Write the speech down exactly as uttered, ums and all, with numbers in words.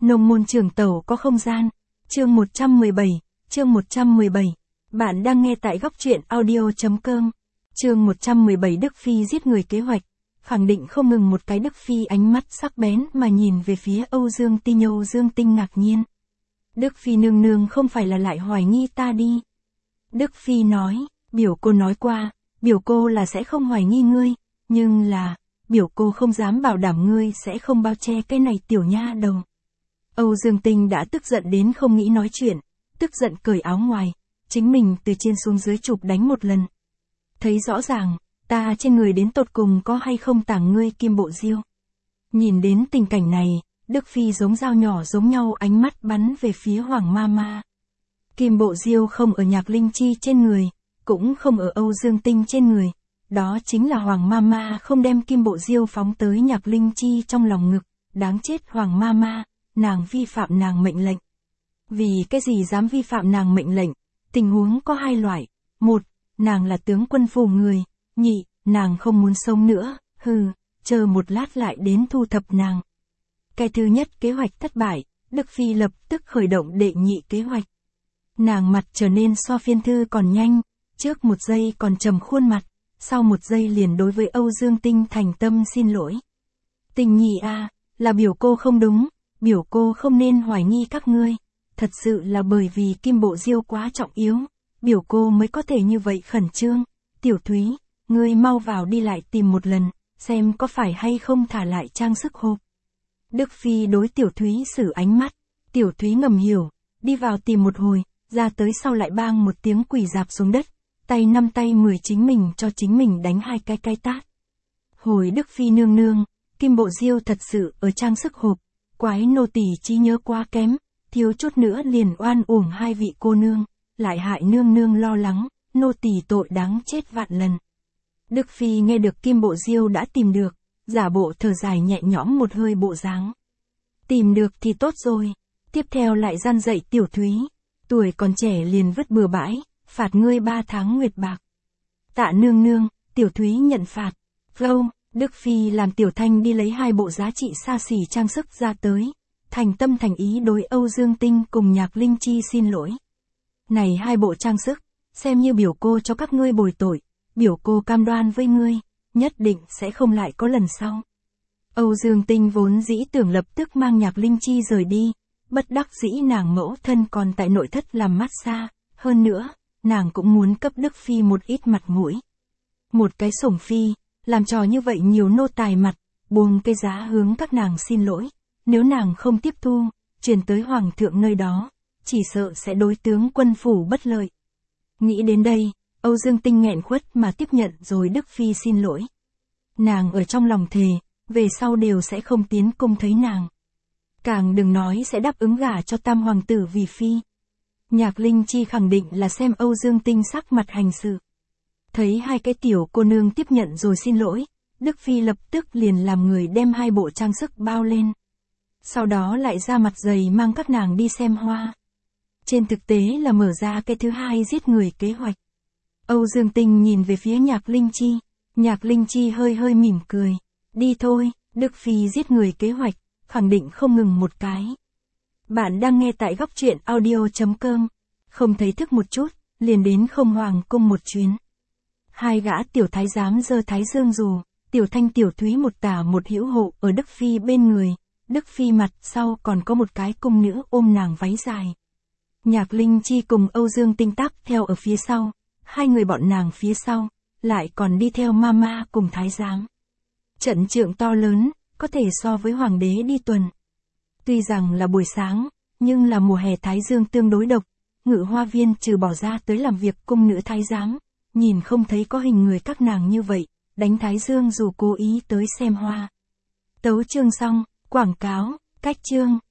Nông môn trường tẩu có không gian. Chương một trăm mười bảy, chương một trăm mười bảy. Bạn đang nghe tại góc truyện audio.com. Chương một trăm mười bảy Đức Phi giết người kế hoạch. Khẳng định không ngừng một cái Đức Phi ánh mắt sắc bén mà nhìn về phía Âu Dương Tinh. Âu Dương Tinh ngạc nhiên. Đức Phi nương nương không phải là lại hoài nghi ta đi. Đức Phi nói, biểu cô nói qua, biểu cô là sẽ không hoài nghi ngươi, nhưng là, biểu cô không dám bảo đảm ngươi sẽ không bao che cái này tiểu nha đầu. Âu Dương Tinh đã tức giận đến không nghĩ nói chuyện, tức giận cởi áo ngoài, chính mình từ trên xuống dưới chụp đánh một lần. Thấy rõ ràng, ta trên người đến tột cùng có hay không tàng ngươi kim bộ diêu. Nhìn đến tình cảnh này, Đức Phi giống dao nhỏ giống nhau ánh mắt bắn về phía Hoàng Ma Ma. Kim bộ diêu không ở Nhạc Linh Chi trên người, cũng không ở Âu Dương Tinh trên người. Đó chính là Hoàng Ma Ma không đem kim bộ diêu phóng tới Nhạc Linh Chi trong lòng ngực. Đáng chết Hoàng Ma Ma, nàng vi phạm nàng mệnh lệnh. Vì cái gì dám vi phạm nàng mệnh lệnh? Tình huống có hai loại. Một, nàng là tướng quân phủ người. Nhị, nàng không muốn sống nữa. Hừ, chờ một lát lại đến thu thập nàng. Cái thứ nhất kế hoạch thất bại, Đức Phi lập tức khởi động đệ nhị kế hoạch. Nàng mặt trở nên so phiên thư còn nhanh, trước một giây còn trầm khuôn mặt, sau một giây liền đối với Âu Dương Tinh thành tâm xin lỗi. Tình nhị a, là biểu cô không đúng, biểu cô không nên hoài nghi các ngươi, thật sự là bởi vì kim bộ diêu quá trọng yếu, biểu cô mới có thể như vậy khẩn trương. Tiểu Thúy, ngươi mau vào đi lại tìm một lần, xem có phải hay không thả lại trang sức hộp. Đức Phi đối Tiểu Thúy xử ánh mắt, Tiểu Thúy ngầm hiểu, đi vào tìm một hồi, ra tới sau lại bang một tiếng quỳ rạp xuống đất, tay năm tay mười chính mình cho chính mình đánh hai cái cái tát. Hồi Đức Phi nương nương, kim bộ diêu thật sự ở trang sức hộp, quái nô tỳ trí nhớ quá kém, thiếu chút nữa liền oan uổng hai vị cô nương, lại hại nương nương lo lắng, nô tỳ tội đáng chết vạn lần. Đức Phi nghe được kim bộ diêu đã tìm được, giả bộ thở dài nhẹ nhõm một hơi bộ dáng. Tìm được thì tốt rồi, tiếp theo lại gian dạy Tiểu Thúy, tuổi còn trẻ liền vứt bừa bãi, phạt ngươi ba tháng nguyệt bạc. Tạ nương nương, Tiểu Thúy nhận phạt. Vâng, Đức Phi làm Tiểu Thanh đi lấy hai bộ giá trị xa xỉ trang sức ra tới, thành tâm thành ý đối Âu Dương Tinh cùng Nhạc Linh Chi xin lỗi. Này hai bộ trang sức, xem như biểu cô cho các ngươi bồi tội, biểu cô cam đoan với ngươi, nhất định sẽ không lại có lần sau. Âu Dương Tinh vốn dĩ tưởng lập tức mang Nhạc Linh Chi rời đi, bất đắc dĩ nàng mẫu thân còn tại nội thất làm massage, hơn nữa, nàng cũng muốn cấp Đức Phi một ít mặt mũi. Một cái sủng phi, làm trò như vậy nhiều nô tài mặt, buông cái giá hướng các nàng xin lỗi, nếu nàng không tiếp thu, truyền tới hoàng thượng nơi đó, chỉ sợ sẽ đối tướng quân phủ bất lợi. Nghĩ đến đây, Âu Dương Tinh nghẹn khuất mà tiếp nhận rồi Đức Phi xin lỗi. Nàng ở trong lòng thề, về sau đều sẽ không tiến cung thấy nàng. Càng đừng nói sẽ đáp ứng gả cho tam hoàng tử vì phi. Nhạc Linh Chi khẳng định là xem Âu Dương Tinh sắc mặt hành sự. Thấy hai cái tiểu cô nương tiếp nhận rồi xin lỗi, Đức Phi lập tức liền làm người đem hai bộ trang sức bao lên. Sau đó lại ra mặt dày mang các nàng đi xem hoa. Trên thực tế là mở ra cái thứ hai giết người kế hoạch. Âu Dương Tinh nhìn về phía Nhạc Linh Chi, Nhạc Linh Chi hơi hơi mỉm cười. Đi thôi, Đức Phi giết người kế hoạch, khẳng định không ngừng một cái. Bạn đang nghe tại góc truyện audio.com, không thấy thức một chút, liền đến không hoàng cung một chuyến. Hai gã tiểu thái giám giơ thái dương dù, Tiểu Thanh Tiểu Thúy một tả một hữu hộ ở Đức Phi bên người, Đức Phi mặt sau còn có một cái cung nữ ôm nàng váy dài. Nhạc Linh Chi cùng Âu Dương Tinh tắp theo ở phía sau, hai người bọn nàng phía sau, lại còn đi theo mama cùng thái giám. Trận trượng to lớn, có thể so với hoàng đế đi tuần. Tuy rằng là buổi sáng, nhưng là mùa hè thái dương tương đối độc, Ngự Hoa Viên trừ bỏ ra tới làm việc cung nữ thái giám, nhìn không thấy có hình người các nàng như vậy, đánh thái dương dù cố ý tới xem hoa. Tấu chương xong, quảng cáo, cách chương.